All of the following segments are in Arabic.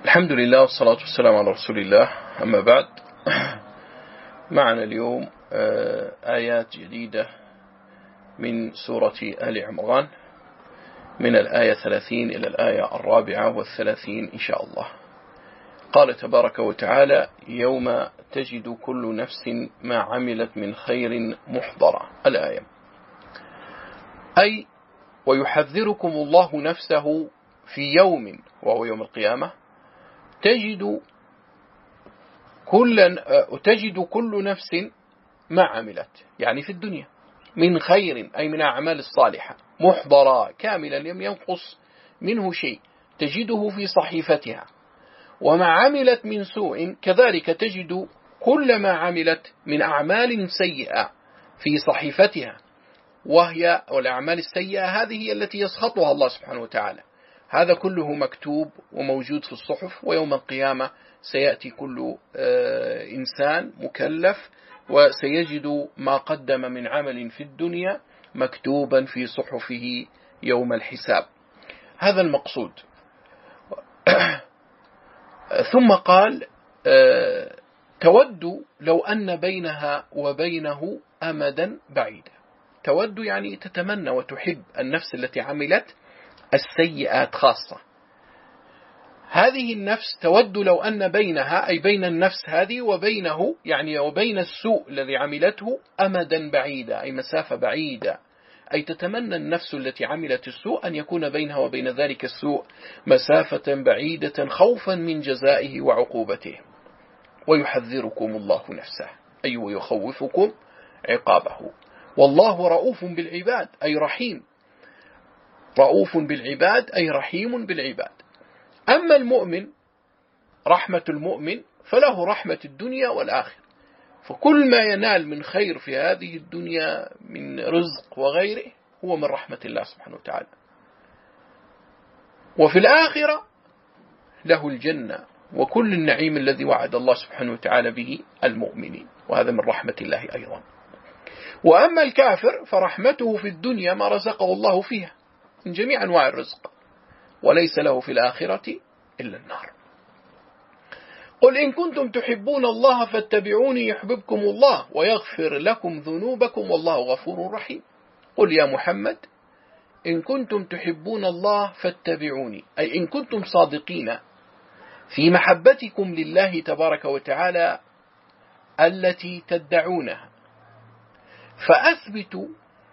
الحمد لله والصلاة والسلام على رسول الله. أما بعد، معنا اليوم آيات جديدة من سورة آل عمران، من الآية 30 إلى الآية 34 إن شاء الله. قال تبارك وتعالى: يوم تجد كل نفس ما عملت من خير محضرا. الآية أي ويحذركم الله نفسه في يوم، وهو يوم القيامة، تجد كل نفس ما عملت، يعني في الدنيا، من خير أي من أعمال الصالحة، محضرا كاملا لم ينقص منه شيء، تجده في صحيفتها. وما عملت من سوء كذلك تجد كل ما عملت من أعمال سيئة في صحيفتها، وهي والأعمال السيئة هذه هي التي يسخطها الله سبحانه وتعالى. هذا كله مكتوب وموجود في الصحف، ويوم القيامة سيأتي كل إنسان مكلف وسيجد ما قدم من عمل في الدنيا مكتوبا في صحفه يوم الحساب. هذا المقصود. ثم قال: تود لو أن بينها وبينه أمدا بعيدا. تود يعني تتمنى وتحب النفس التي عملت السيئات خاصة. هذه النفس تود لو أن بينها أي بين النفس هذه وبينه، يعني وبين السوء الذي عملته، أمدا بعيدا أي مسافة بعيدة. أي تتمنى النفس التي عملت السوء أن يكون بينها وبين ذلك السوء مسافة بعيدة خوفا من جزائه وعقوبته. ويحذركم الله نفسه أي ويخوفكم عقابه. والله رؤوف بالعباد أي رحيم، رؤوف بالعباد أي رحيم بالعباد. أما المؤمن، رحمة المؤمن فله رحمة الدنيا والآخرة، فكل ما ينال من خير في هذه الدنيا من رزق وغيره هو من رحمة الله سبحانه وتعالى. وفي الآخرة له الجنة وكل النعيم الذي وعد الله سبحانه وتعالى به المؤمنين، وهذا من رحمة الله أيضا. وأما الكافر فرحمته في الدنيا ما رزقه الله فيها من جميع أنواع الرزق، وليس له في الآخرة إلا النار. قل إن كنتم تحبون الله فاتبعوني يحببكم الله ويغفر لكم ذنوبكم والله غفور رحيم. قل يا محمد إن كنتم تحبون الله فاتبعوني، أي إن كنتم صادقين في محبتكم لله تبارك وتعالى التي تدعونها، فأثبتوا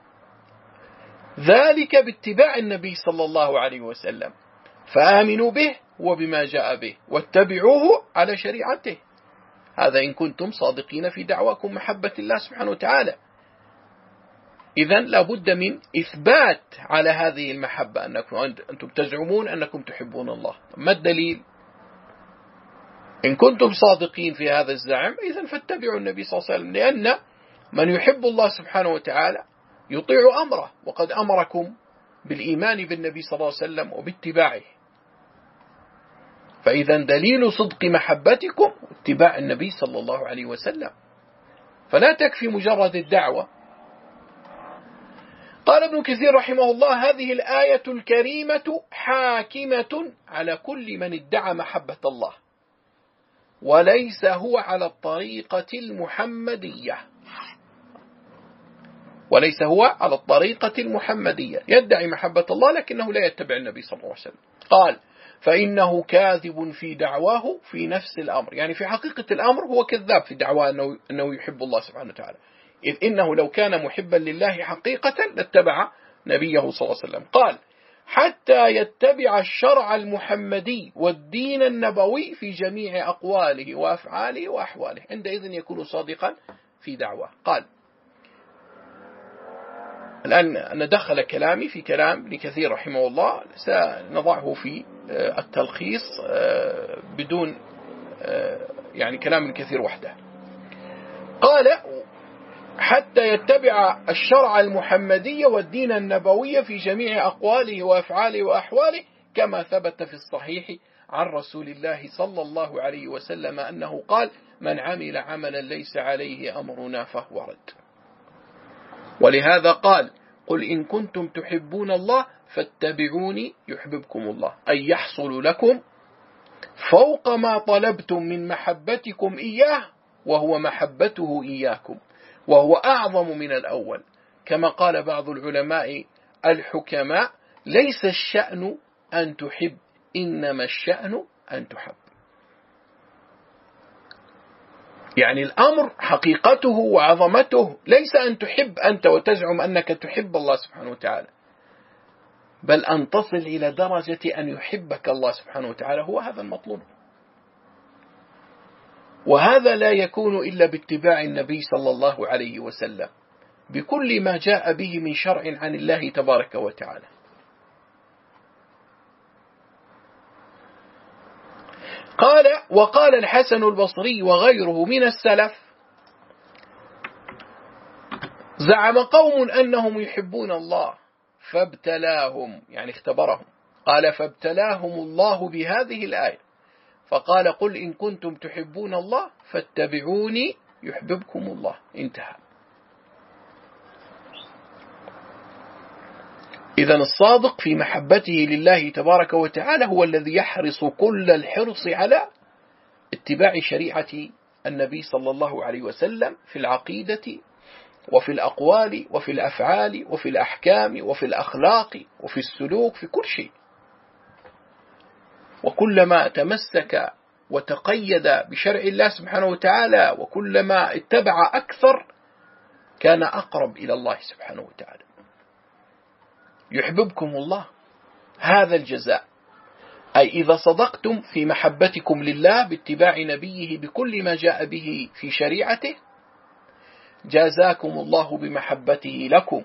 ذلك باتباع النبي صلى الله عليه وسلم، فآمنوا به وبما جاء به واتبعوه على شريعته. هذا إن كنتم صادقين في دعواكم محبة الله سبحانه وتعالى. إذن لابد من إثبات على هذه المحبة، أنتم تزعمون أنكم تحبون الله، ما الدليل؟ إن كنتم صادقين في هذا الزعم إذن فاتبعوا النبي صلى الله عليه وسلم، لأن من يحب الله سبحانه وتعالى يطيع أمره، وقد أمركم بالإيمان بالنبي صلى الله عليه وسلم وباتباعه. فإذا دليل صدق محبتكم اتباع النبي صلى الله عليه وسلم، فلا تكفي مجرد الدعوة. قال ابن كثير رحمه الله: هذه الآية الكريمة حاكمة على كل من ادعى محبة الله وليس هو على الطريقة المحمدية، وليس هو على الطريقة المحمدية، يدعي محبة الله لكنه لا يتبع النبي صلى الله عليه وسلم. قال: فإنه كاذب في دعواه في نفس الأمر، يعني في حقيقة الأمر هو كذاب في دعواه أنه يحب الله سبحانه وتعالى، إذ إنه لو كان محبا لله حقيقة لاتبع نبيه صلى الله عليه وسلم. قال: حتى يتبع الشرع المحمدي والدين النبوي في جميع أقواله وأفعاله وأحواله، عندئذ يكون صادقا في دعواه. قال: الآن ندخل كلامي في كلام ابن كثير رحمه الله، سنضعه في التلخيص بدون يعني كلام ابن كثير وحده. قال: حتى يتبع الشرع المحمدي والدين النبوي في جميع أقواله وأفعاله وأحواله، كما ثبت في الصحيح عن رسول الله صلى الله عليه وسلم أنه قال: من عمل عملا ليس عليه أمرنا فهو رد. ولهذا قال: قل إن كنتم تحبون الله فاتبعوني يحببكم الله، أي يحصل لكم فوق ما طلبتم من محبتكم إياه، وهو محبته إياكم، وهو أعظم من الأول. كما قال بعض العلماء الحكماء: ليس الشأن أن تحب، إنما الشأن أن تحب. يعني الأمر حقيقته وعظمته ليس أن تحب أنت وتزعم أنك تحب الله سبحانه وتعالى، بل أن تصل إلى درجة أن يحبك الله سبحانه وتعالى، هو هذا المطلوب. وهذا لا يكون إلا باتباع النبي صلى الله عليه وسلم بكل ما جاء به من شرع عن الله تبارك وتعالى. وقال الحسن البصري وغيره من السلف: زعم قوم أنهم يحبون الله فابتلاهم، يعني اختبرهم. قال: فابتلاهم الله بهذه الآية، فقال: قل إن كنتم تحبون الله فاتبعوني يحببكم الله. انتهى. إذن الصادق في محبته لله تبارك وتعالى هو الذي يحرص كل الحرص على اتباع شريعة النبي صلى الله عليه وسلم في العقيدة وفي الأقوال وفي الأفعال وفي الأحكام وفي الأخلاق وفي السلوك، في كل شيء. وكلما تمسك وتقيد بشرع الله سبحانه وتعالى وكلما اتبع أكثر كان أقرب إلى الله سبحانه وتعالى. يحببكم الله، هذا الجزاء. أي إذا صدقتم في محبتكم لله باتباع نبيه بكل ما جاء به في شريعته، جازاكم الله بمحبته لكم،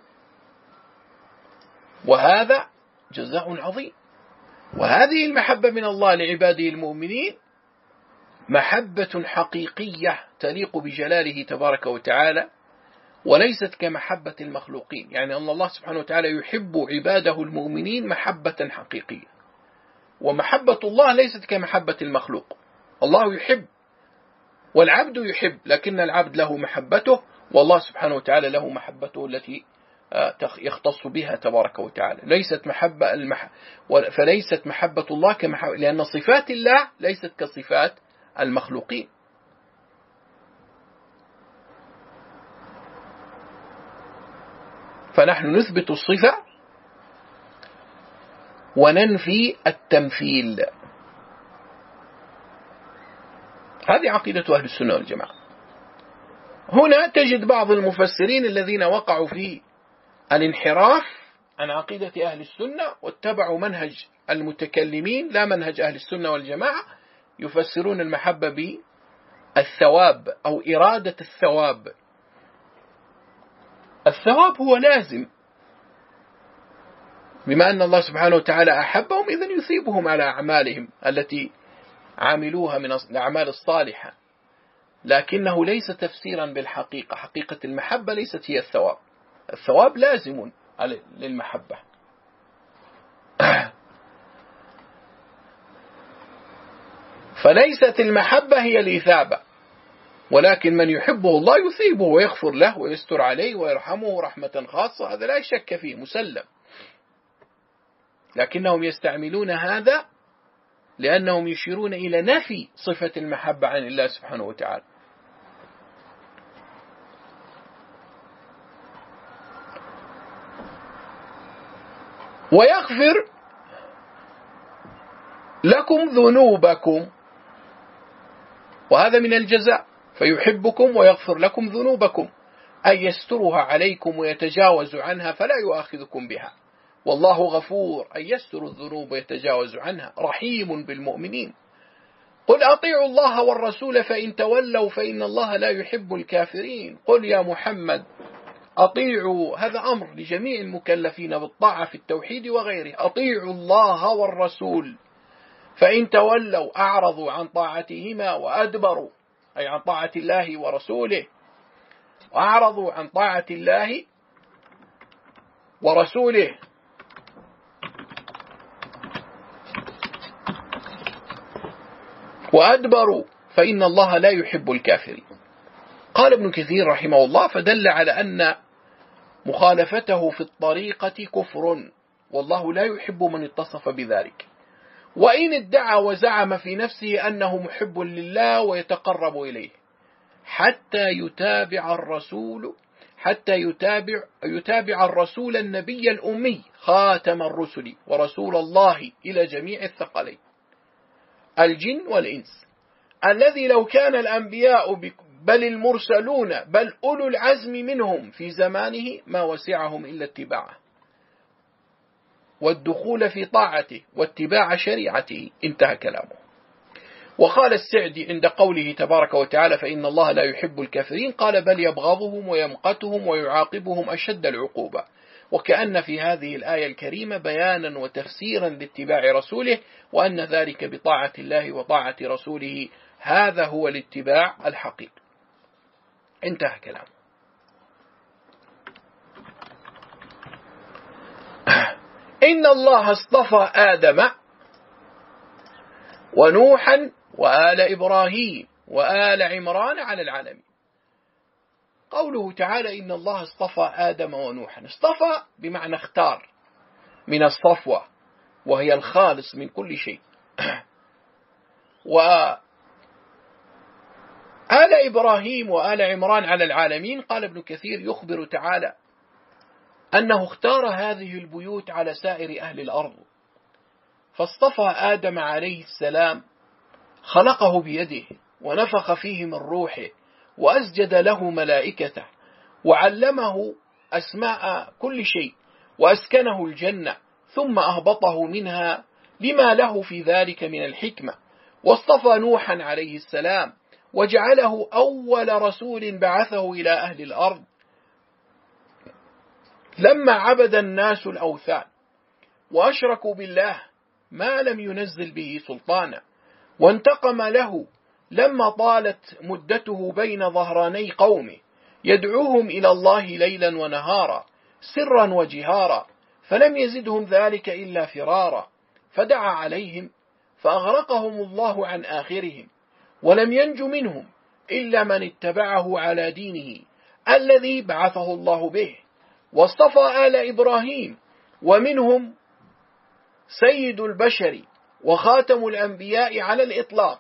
وهذا جزاء عظيم. وهذه المحبة من الله لعباده المؤمنين محبة حقيقية تليق بجلاله تبارك وتعالى، وليست كمحبة المخلوقين. يعني أن الله سبحانه وتعالى يحب عباده المؤمنين محبة حقيقية، ومحبة الله ليست كمحبة المخلوق. الله يحب والعبد يحب، لكن العبد له محبته، والله سبحانه وتعالى له محبته التي يختص بها تبارك وتعالى. فليست محبة الله لأن صفات الله ليست كصفات المخلوقين. فنحن نثبت الصفة وننفي التمثيل. هذه عقيدة أهل السنة والجماعة. هنا تجد بعض المفسرين الذين وقعوا في الانحراف عن عقيدة أهل السنة واتبعوا منهج المتكلمين لا منهج أهل السنة والجماعة، يفسرون المحبة بالثواب أو إرادة الثواب. الثواب هو لازم، بما أن الله سبحانه وتعالى أحبهم إذن يثيبهم على أعمالهم التي عملوها من الأعمال الصالحة، لكنه ليس تفسيرا بالحقيقة. حقيقة المحبة ليست هي الثواب، الثواب لازم للمحبة. فليست المحبة هي الإثابة، ولكن من يحبه الله يثيبه ويغفر له ويستر عليه ويرحمه رحمة خاصة، هذا لا شك فيه، مسلم. لكنهم يستعملون هذا لأنهم يشيرون إلى نفي صفة المحبة عن الله سبحانه وتعالى. ويغفر لكم ذنوبكم، وهذا من الجزاء. فيحبكم ويغفر لكم ذنوبكم، أي يسترها عليكم ويتجاوز عنها فلا يؤاخذكم بها. والله غفور، أي يستر الذنوب ويتجاوز عنها، رحيم بالمؤمنين. قل أطيعوا الله والرسول فإن تولوا فإن الله لا يحب الكافرين. قل يا محمد أطيعوا، هذا أمر لجميع المكلفين بالطاعة في التوحيد وغيره. أطيعوا الله والرسول فإن تولوا، أعرضوا عن طاعتهما وأدبروا، أي عن طاعة الله ورسوله، وأعرضوا عن طاعة الله ورسوله. وأدبروا فإن الله لا يحب الكافرين. قال ابن كثير رحمه الله: فدل على أن مخالفته في الطريقة كفر، والله لا يحب من اتصف بذلك. وإن ادعى وزعم في نفسه أنه محب لله ويتقرب إليه حتى يتابع الرسول النبي الأمي خاتم الرسل ورسول الله إلى جميع الثقلين الجن والإنس، الذي لو كان الأنبياء بل المرسلون بل أولو العزم منهم في زمانه ما وسعهم إلا اتباعه والدخول في طاعته واتباع شريعته. انتهى كلامه. وقال السعدي عند قوله تبارك وتعالى فإن الله لا يحب الكافرين قال بل يبغضهم ويمقتهم ويعاقبهم أشد العقوبة. وكأن في هذه الآية الكريمة بيانا وتفسيرا لاتباع رسوله، وأن ذلك بطاعة الله وطاعة رسوله، هذا هو الاتباع الحقيقي. انتهى كلامه. إن الله اصطفى آدم ونوحا وآل إبراهيم وآل عمران على العالمين. قوله تعالى إن الله اصطفى آدم ونوحا، اصطفى بمعنى اختار من الصفوة وهي الخالص من كل شيء. وآل إبراهيم وآل عمران على العالمين، قال ابن كثير يخبر تعالى أنه اختار هذه البيوت على سائر أهل الأرض، فاصطفى آدم عليه السلام خلقه بيده ونفخ فيه من روحه وأسجد له ملائكته وعلمه أسماء كل شيء وأسكنه الجنة ثم أهبطه منها لما له في ذلك من الحكمة. واصطفى نوحا عليه السلام وجعله أول رسول بعثه إلى أهل الأرض لما عبد الناس الأوثان وأشركوا بالله ما لم ينزل به سلطانا، وانتقم له لما طالت مدته بين ظهراني قومه يدعوهم إلى الله ليلا ونهارا سرا وجهارا، فلم يزدهم ذلك إلا فرارا، فدعا عليهم فأغرقهم الله عن آخرهم، ولم ينج منهم إلا من اتبعه على دينه الذي بعثه الله به. واصطفى آل إبراهيم ومنهم سيد البشر وخاتم الأنبياء على الإطلاق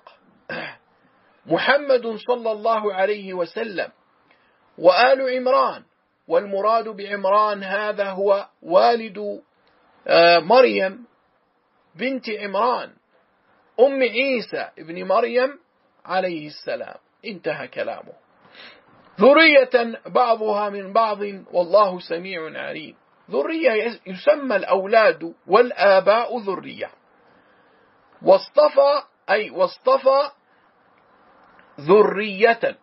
محمد صلى الله عليه وسلم، وآل عمران، والمراد بعمران هذا هو والد مريم بنت عمران أم عيسى ابن مريم عليه السلام. انتهى كلامه. ذرية بعضها من بعض والله سميع عليم. ذرية يسمى الأولاد والآباء ذرية. واصطفى ذرية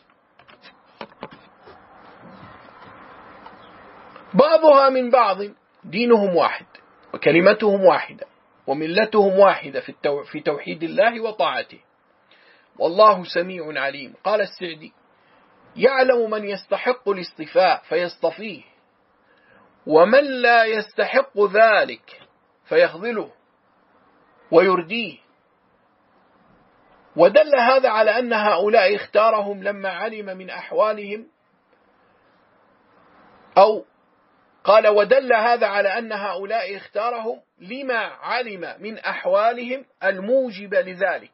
بعضها من بعض، دينهم واحد وكلمتهم واحدة وملتهم واحدة في توحيد الله وطاعته، والله سميع عليم. قال السعدي يعلم من يستحق الاصطفاء فيصطفيه، ومن لا يستحق ذلك فيخذله ويرديه. ودل هذا على أن هؤلاء اختارهم لما علم من أحوالهم، أو قال ودل هذا على أن هؤلاء اختارهم لما علم من أحوالهم الموجب لذلك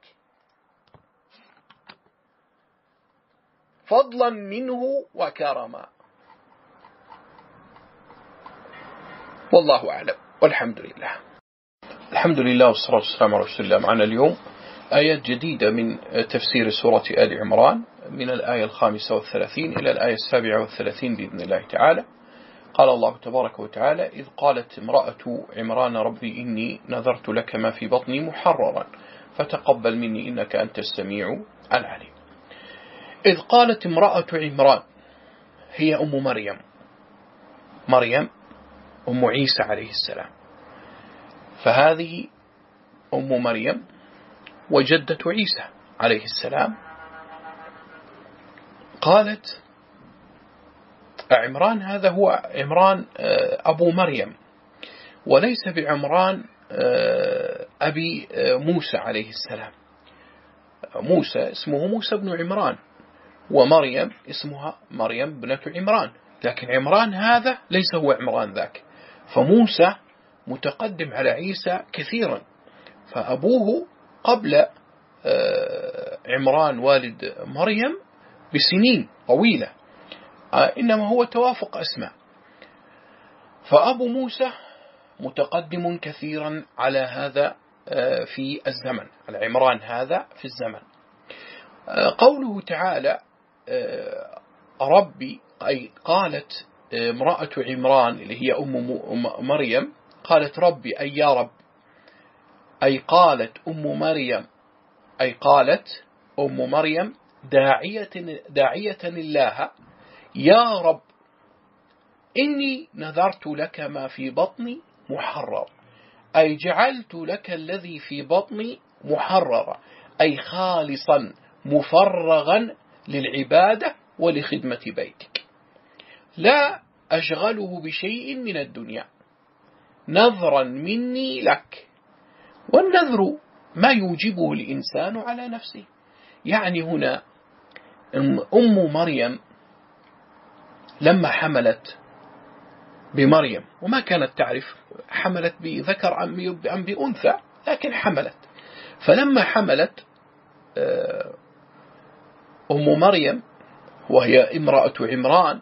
فضلا منه وكرما. والله أعلم والحمد لله. الحمد لله والصلاة والسلام على رسول الله. معنا اليوم آيات جديدة من تفسير سورة آل عمران من الآية 35 إلى الآية 37 بإذن الله تعالى. قال الله تبارك وتعالى إذ قالت امرأة عمران ربي إني نذرت لك ما في بطني محررا فتقبل مني إنك أنت السميع العليم. إذ قالت امرأة عمران هي أم مريم أم عيسى عليه السلام، فهذه أم مريم وجدة عيسى عليه السلام. قالت عمران هذا هو عمران أبو مريم، وليس بعمران أبي موسى عليه السلام. موسى اسمه موسى بن عمران، ومريم اسمها مريم بنت عمران، لكن عمران هذا ليس هو عمران ذاك. فموسى متقدم على عيسى كثيرا، فأبوه قبل عمران والد مريم بسنين طويلة، إنما هو توافق أسماء. فأبو موسى متقدم كثيرا على هذا في الزمن، على عمران هذا في الزمن. قوله تعالى ربي، أي قالت امرأة عمران اللي هي أم مريم، قالت ربي أي يا رب، أي قالت أم مريم، أي قالت أم مريم داعية الله يا رب إني نذرت لك ما في بطني محرر، أي جعلت لك الذي في بطني محررا، أي خالصا مفرغا للعبادة ولخدمة بيتك، لا أشغله بشيء من الدنيا، نذرا مني لك. والنذر ما يوجبه الإنسان على نفسه. يعني هنا أم مريم لما حملت بمريم وما كانت تعرف حملت بذكر أم بأنثى، لكن حملت. فلما حملت أم مريم وهي امرأة عمران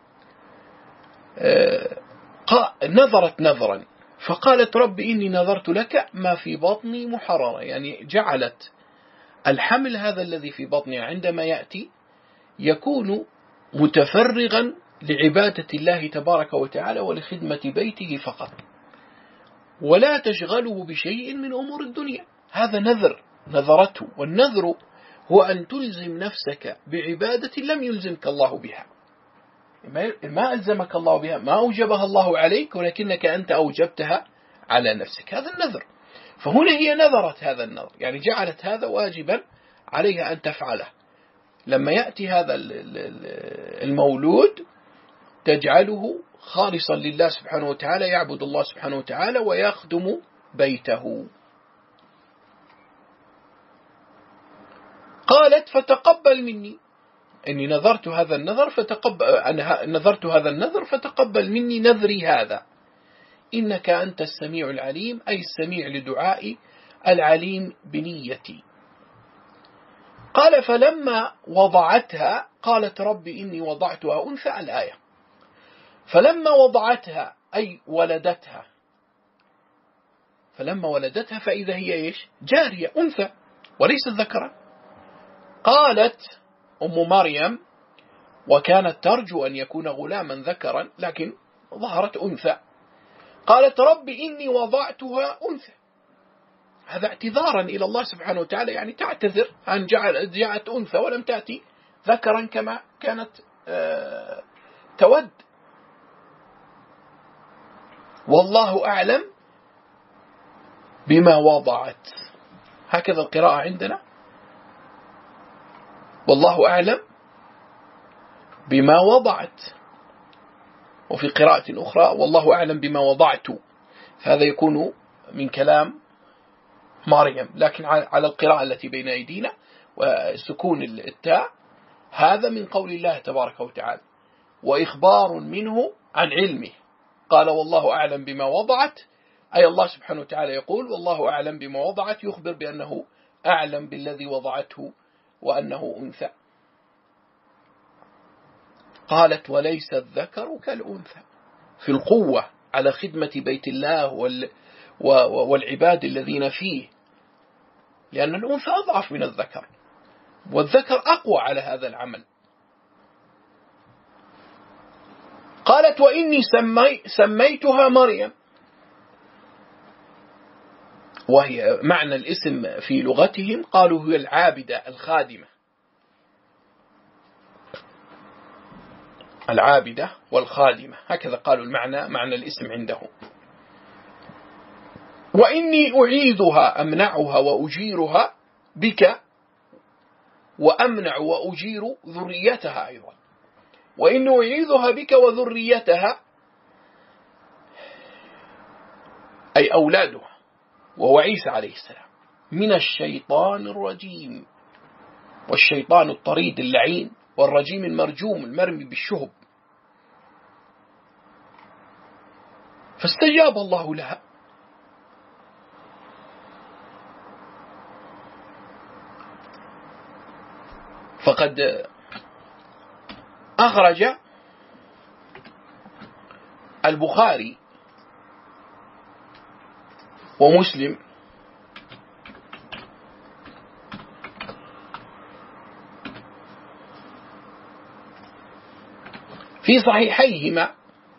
نظرت نظرا فقالت رب إني نظرت لك ما في بطني محررا، يعني جعلت الحمل هذا الذي في بطنها عندما يأتي يكون متفرغا لعبادة الله تبارك وتعالى ولخدمة بيته فقط، ولا تشغله بشيء من أمور الدنيا. هذا نذر نذرته، والنذر هو أن تلزم نفسك بعبادة لم يلزمك الله بها، ما ألزمك الله بها، ما أوجبها الله عليك، ولكنك أنت أوجبتها على نفسك. هذا النذر. فهنا هي نذرت هذا النذر، يعني جعلت هذا واجبا عليها أن تفعله. لما يأتي هذا المولود تجعله خالصا لله سبحانه وتعالى، يعبد الله سبحانه وتعالى ويخدم بيته. قالت فتقبل مني، إني نذرت هذا النذر فتقبل مني نذري هذا، إنك أنت السميع العليم، أي السميع لدعائي العليم بنيتي. قال فلما وضعتها قالت رب إني وضعتها أنثى، الآية. فلما وضعتها أي ولدتها، فلما ولدتها فإذا هي إيش؟ جارية أنثى وليست ذكرا. قالت أم مريم وكانت ترجو أن يكون غلاما ذكرا لكن ظهرت أنثى، قالت رب إني وضعتها أنثى. هذا اعتذارا إلى الله سبحانه وتعالى، يعني تعتذر أن جاءت أنثى ولم تأتي ذكرا كما كانت تود. والله أعلم بما وضعت، هكذا القراءة عندنا، والله أعلم بما وضعت. وفي قراءة أخرى والله أعلم بما وضعت، فهذا يكون من كلام مريم، لكن على القراءة التي بين أيدينا وسكون التاء، هذا من قول الله تبارك وتعالى، وإخبار منه عن علمه. قال والله أعلم بما وضعت، أي الله سبحانه وتعالى يقول والله أعلم بما وضعت، يخبر بأنه أعلم بالذي وضعته وأنه أنثى. قالت وليس الذكر كالأنثى، في القوة على خدمة بيت الله والعباد الذين فيه، لأن الأنثى أضعف من الذكر، والذكر أقوى على هذا العمل. قالت وإني سميتها مريم، وهي معنى الاسم في لغتهم قالوا هي العابدة الخادمة، العابدة والخادمة، هكذا قالوا معنى الاسم عندهم. وإني أعيذها أمنعها وأجيرها بك، وأمنع وأجير ذريتها أيضا. وإني أعيذها بك وذريتها أي أولادها وهو عيسى عليه السلام من الشيطان الرجيم، والشيطان الطريد اللعين، والرجيم المرجوم المرمي بالشهب. فاستجاب الله لها فقد أخرج البخاري ومسلم في صحيحيهما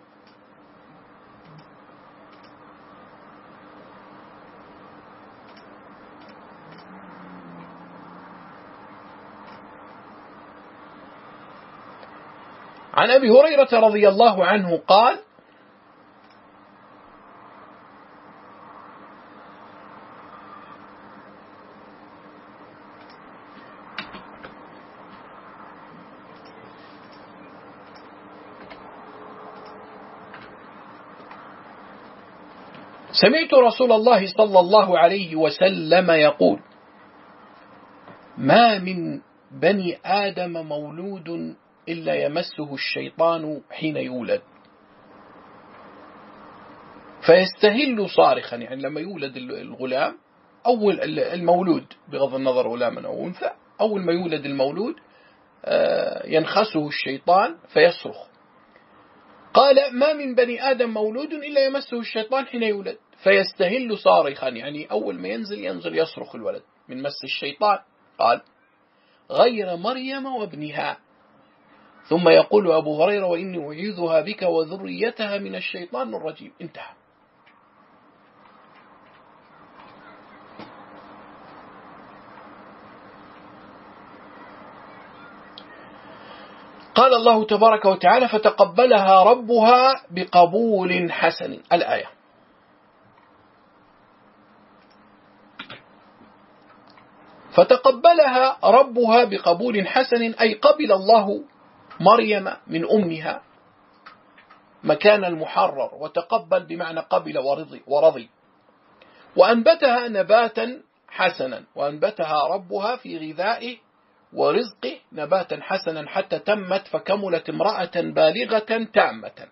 عن أبي هريرة رضي الله عنه قال: سمعت رسول الله صلى الله عليه وسلم يقول: ما من بني آدم مولود إلا يمسه الشيطان حين يولد فيستهل صارخا. يعني لما يولد الغلام، أول المولود بغض النظر غلاما أو أنثى، أول ما يولد المولود ينخسه الشيطان فيصرخ. قال: ما من بني آدم مولود إلا يمسه الشيطان حين يولد فيستهل صارخا، يعني أول ما ينزل يصرخ الولد من مس الشيطان. قال: غير مريم وابنها. ثم يقول أبو هريرة: وإني أعيذها بك وذريتها من الشيطان الرجيم. انتهى. قال الله تبارك وتعالى: فتقبلها ربها بقبول حسن. الآية. فتقبلها ربها بقبول حسن، أي قبل الله مريم من أمها مكان المحرر، وتقبل بمعنى قبل ورضي، وأنبتها نباتا حسنا، وأنبتها ربها في غذائه ورزقه نباتا حسنا حتى تمت فكملت امرأة بالغة تامة.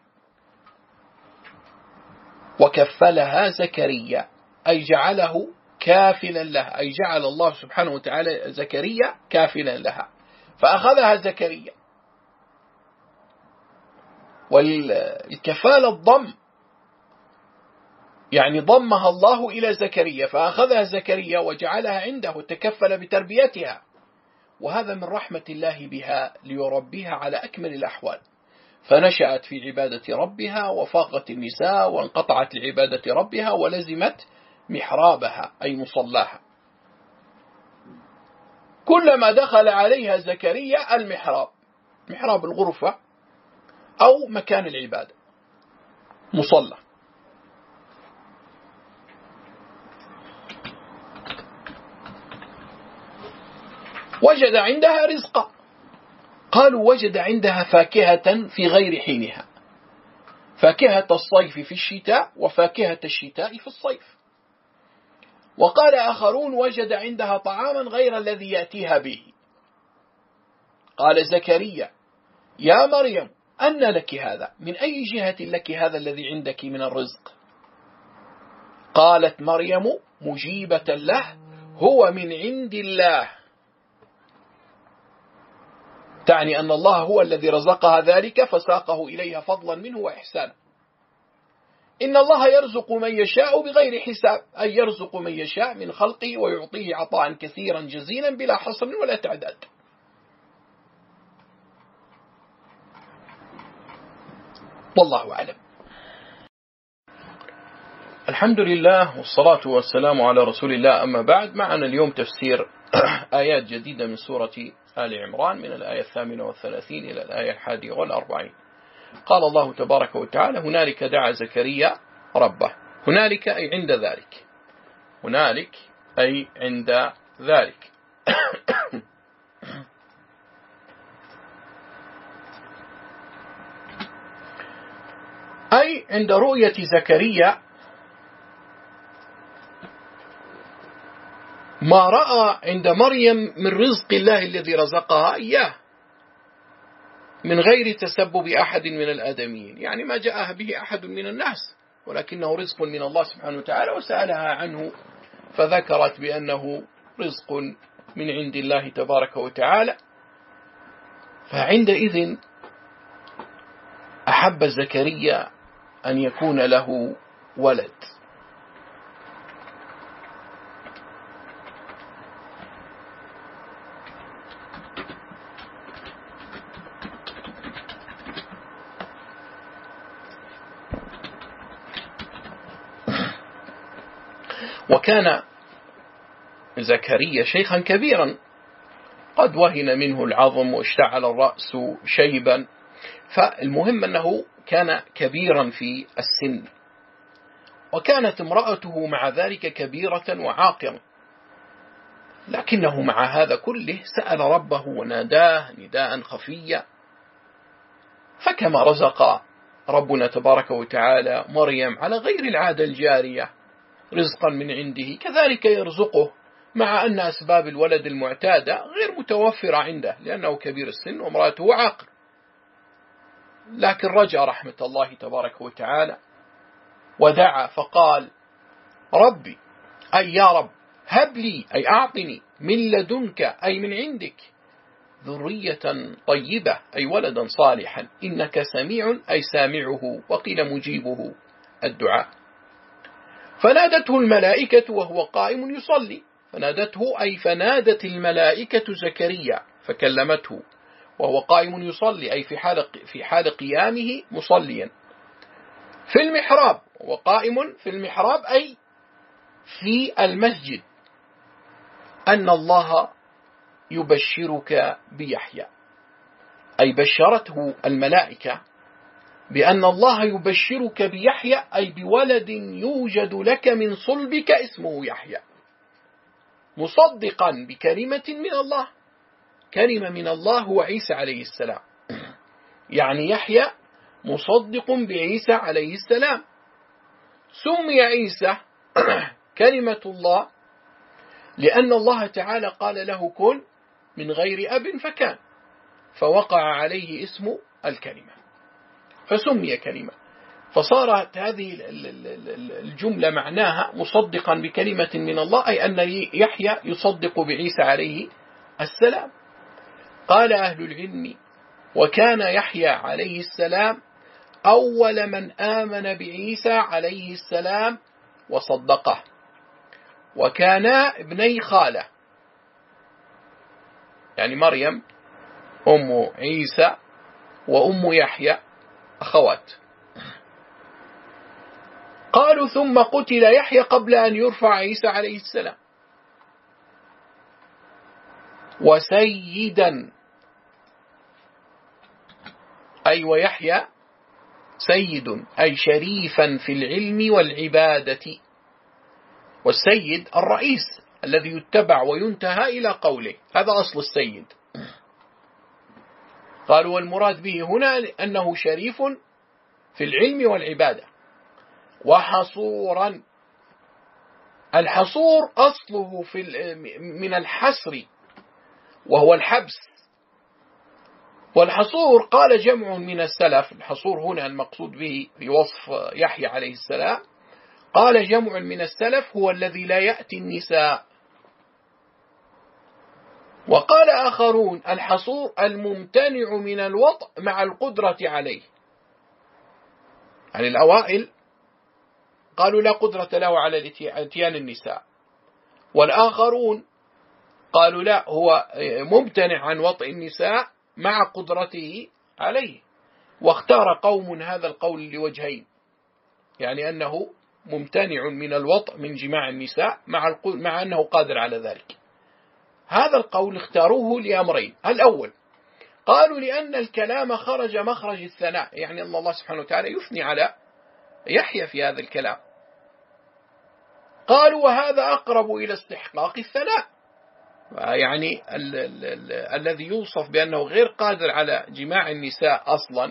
وكفلها زكريا، أي جعله كافلا لها، أي جعل الله سبحانه وتعالى زكريا كافلا لها، فأخذها زكريا. والكفالة الضم، يعني ضمها الله إلى زكريا، فأخذها زكريا وجعلها عنده وتكفل بتربيتها. وهذا من رحمة الله بها ليربيها على أكمل الأحوال، فنشأت في عبادة ربها وفاقت النساء وانقطعت لعبادة ربها ولزمت محرابها أي مصلاها. كلما دخل عليها زكريا المحراب، محراب الغرفة أو مكان العبادة، مصلى، وجد عندها رزقا. قالوا: وجد عندها فاكهة في غير حينها، فاكهة الصيف في الشتاء وفاكهة الشتاء في الصيف. وقال آخرون: وجد عندها طعاما غير الذي يأتيها به. قال زكريا: يا مريم أن لك هذا؟ من أي جهة لك هذا الذي عندك من الرزق؟ قالت مريم مجيبة له: هو من عند الله. تعني أن الله هو الذي رزقها ذلك فساقه إليها فضلا منه وإحسانا. إن الله يرزق من يشاء بغير حساب، أي يرزق من يشاء من خلقه ويعطيه عطاء كثيرا جزيلا بلا حصر ولا تعداد. والله أعلم. الحمد لله والصلاة والسلام على رسول الله، أما بعد. معنا اليوم تفسير آيات جديدة من سورة آل عمران، من الآية 38 إلى الآية 41. قال الله تبارك وتعالى: هنالك دعا زكريا ربه. هنالك أي عند ذلك، هنالك أي عند ذلك. أي عند رؤية زكريا ما رأى عند مريم من رزق الله الذي رزقها إياه من غير تسبب أحد من الآدميين، يعني ما جاءها به أحد من الناس، ولكنه رزق من الله سبحانه وتعالى، وسألها عنه فذكرت بأنه رزق من عند الله تبارك وتعالى، فعندئذ أحب زكريا أن يكون له ولد. وكان زكريا شيخا كبيرا قد وهن منه العظم واشتعل الرأس شيبا، فالمهم أنه كان كبيرا في السن، وكانت امرأته مع ذلك كبيرة وعاقرة، لكنه مع هذا كله سأل ربه وناداه نداء خفيا. فكما رزق ربنا تبارك وتعالى مريم على غير العادة الجارية رزقا من عنده، كذلك يرزقه، مع أن أسباب الولد المعتادة غير متوفرة عنده لأنه كبير السن وامرأته عاقر، لكن رجى رحمة الله تبارك وتعالى ودعا فقال: ربي، أي يا رب، هب لي، أي أعطني، من لدنك، أي من عندك، ذرية طيبة، أي ولدا صالحا، إنك سميع، أي سامعه، وقيل مجيبه الدعاء. فنادته الملائكة وهو قائم يصلي، فنادته أي فنادت الملائكة زكريا فكلمته وهو قائم يصلي، أي في حال قيامه مصليا في المحراب، وقائم في المحراب أي في المسجد، أن الله يبشرك بيحيى، أي بشرته الملائكة بأن الله يبشرك بيحيى، أي بولد يوجد لك من صلبك اسمه يحيى، مصدقا بكلمة من الله. كلمة من الله هو عيسى عليه السلام، يعني يحيى مصدق بعيسى عليه السلام. سمي عيسى كلمة الله لأن الله تعالى قال له كن من غير أب فكان، فوقع عليه اسم الكلمة فسمي كلمة. فصارت هذه الجملة معناها مصدقا بكلمة من الله، أي أن يحيى يصدق بعيسى عليه السلام. قال أهل العلم: وكان يحيى عليه السلام أول من آمن بعيسى عليه السلام وصدقه، وكانا ابني خالة، يعني مريم أم عيسى وأم يحيى أخوات. قالوا: ثم قتل يحيى قبل أن يرفع عيسى عليه السلام. وسيدا، أي ويحيى سيد، أي شريفا في العلم والعبادة. والسيد الرئيس الذي يتبع وينتهى إلى قوله، هذا أصل السيد. قالوا: والمراد به هنا أنه شريف في العلم والعبادة. وحصورا، الحصور أصله من الحصر وهو الحبس. والحصور قال جمع من السلف، الحصور هنا المقصود به في وصف يحيى عليه السلام، قال جمع من السلف هو الذي لا يأتي النساء. وقال آخرون: الحصور الممتنع من الوطء مع القدرة عليه. يعني الأوائل قالوا لا قدرة له على اتيان النساء، والآخرون قالوا لا، هو ممتنع عن وطء النساء مع قدرته عليه. واختار قوم هذا القول لوجهين، يعني أنه ممتنع من الوطء من جماع النساء مع أنه قادر على ذلك. هذا القول اختاروه لأمرين: الأول قالوا لأن الكلام خرج مخرج الثناء، يعني أن الله سبحانه وتعالى يثني على يحيى في هذا الكلام. قالوا: وهذا أقرب إلى استحقاق الثناء، يعني الذي يوصف بأنه غير قادر على جماع النساء أصلا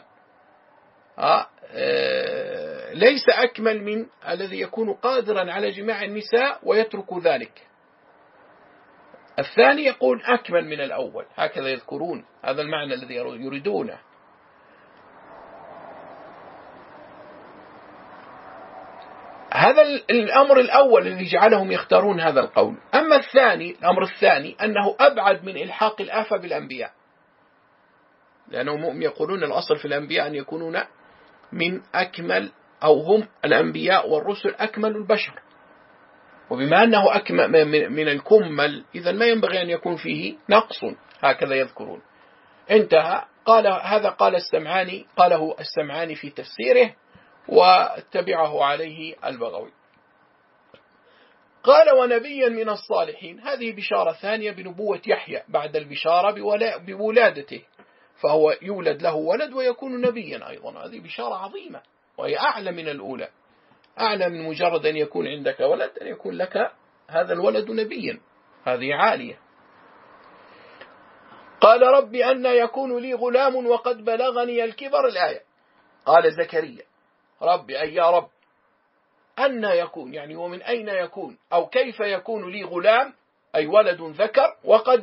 ليس أكمل من الذي يكون قادرا على جماع النساء ويترك ذلك. الثاني يقول أكمل من الأول، هكذا يذكرون، هذا المعنى الذي يريدونه. هذا الأمر الأول الذي جعلهم يختارون هذا القول. أما الثاني، الأمر الثاني أنه أبعد من إلحاق الآفة بالأنبياء، لأنهم يقولون الأصل في الأنبياء أن يكونون من أكمل، أو هم الأنبياء والرسل أكمل البشر، وبما أنه أكمل من الكمل إذا ما ينبغي أن يكون فيه نقص، هكذا يذكرون. انتهى. قاله السمعاني في تفسيره، واتبعه عليه البغوي. قال ونبيا من الصالحين، هذه بشارة ثانية بنبوة يحيى بعد البشارة بولادته، فهو يولد له ولد ويكون نبيا أيضا. هذه بشارة عظيمة، وهي أعلى من الأولى، أعلى من مجرد أن يكون عندك ولد، أن يكون لك هذا الولد نبيا، هذه عالية. قال رب أن يكون لي غلام وقد بلغني الكبر، الآية. قال زكريا رب، أي يا رب، أن يكون، يعني ومن أين يكون، أو كيف يكون لي غلام، أي ولد ذكر،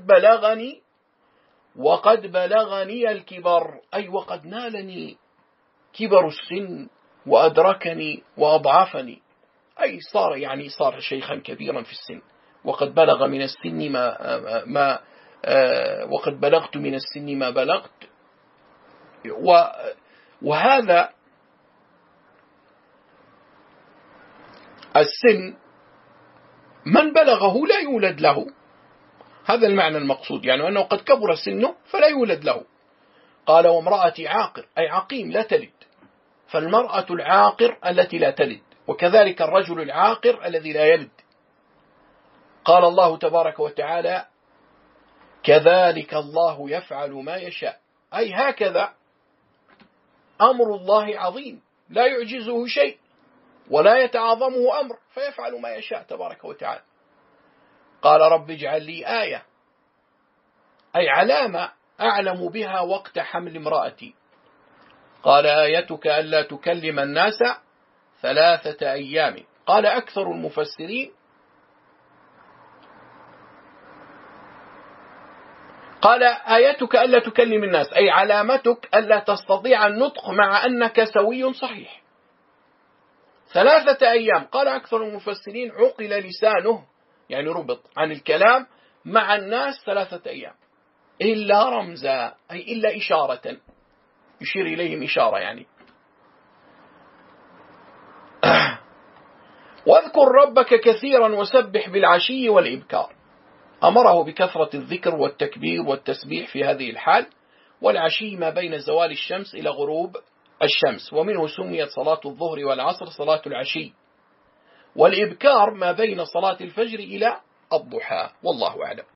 وقد بلغني الكبر، أي وقد نالني كبر السن وأدركني وأضعفني، أي صار شيخا كبيرا في السن، وقد بلغ من السن وقد بلغت من السن ما بلغت. وهذا السن من بلغه لا يولد له، هذا المعنى المقصود، يعني أنه قد كبر سنه فلا يولد له. قال وامرأتي عاقر، أي عقيم لا تلد، فالمرأة العاقر التي لا تلد، وكذلك الرجل العاقر الذي لا يلد. قال الله تبارك وتعالى كذلك الله يفعل ما يشاء، أي هكذا أمر الله عظيم لا يعجزه شيء ولا يتعاظمه أمر، فيفعل ما يشاء تبارك وتعالى. قال رب اجعل لي آية، أي علامة أعلم بها وقت حمل امرأتي. قال آيتك ألا تكلم الناس 3 أيام. قال أكثر المفسرين قال آيتك ألا تكلم الناس، أي علامتك ألا تستطيع النطق مع أنك سوي صحيح. 3 أيام. قال أكثر المفسرين عقل لسانه، يعني ربط عن الكلام مع الناس 3 أيام، إلا رمزا، أي إلا إشارة يشير إليهم إشارة يعني. واذكر ربك كثيرا وسبح بالعشي والإبكار. أمره بكثرة الذكر والتكبير والتسبيح في هذه الحال. والعشي ما بين زوال الشمس إلى غروب الشمس، ومنه سميت صلاة الظهر والعصر صلاة العشي. والإبكار ما بين صلاة الفجر إلى الضحى، والله أعلم.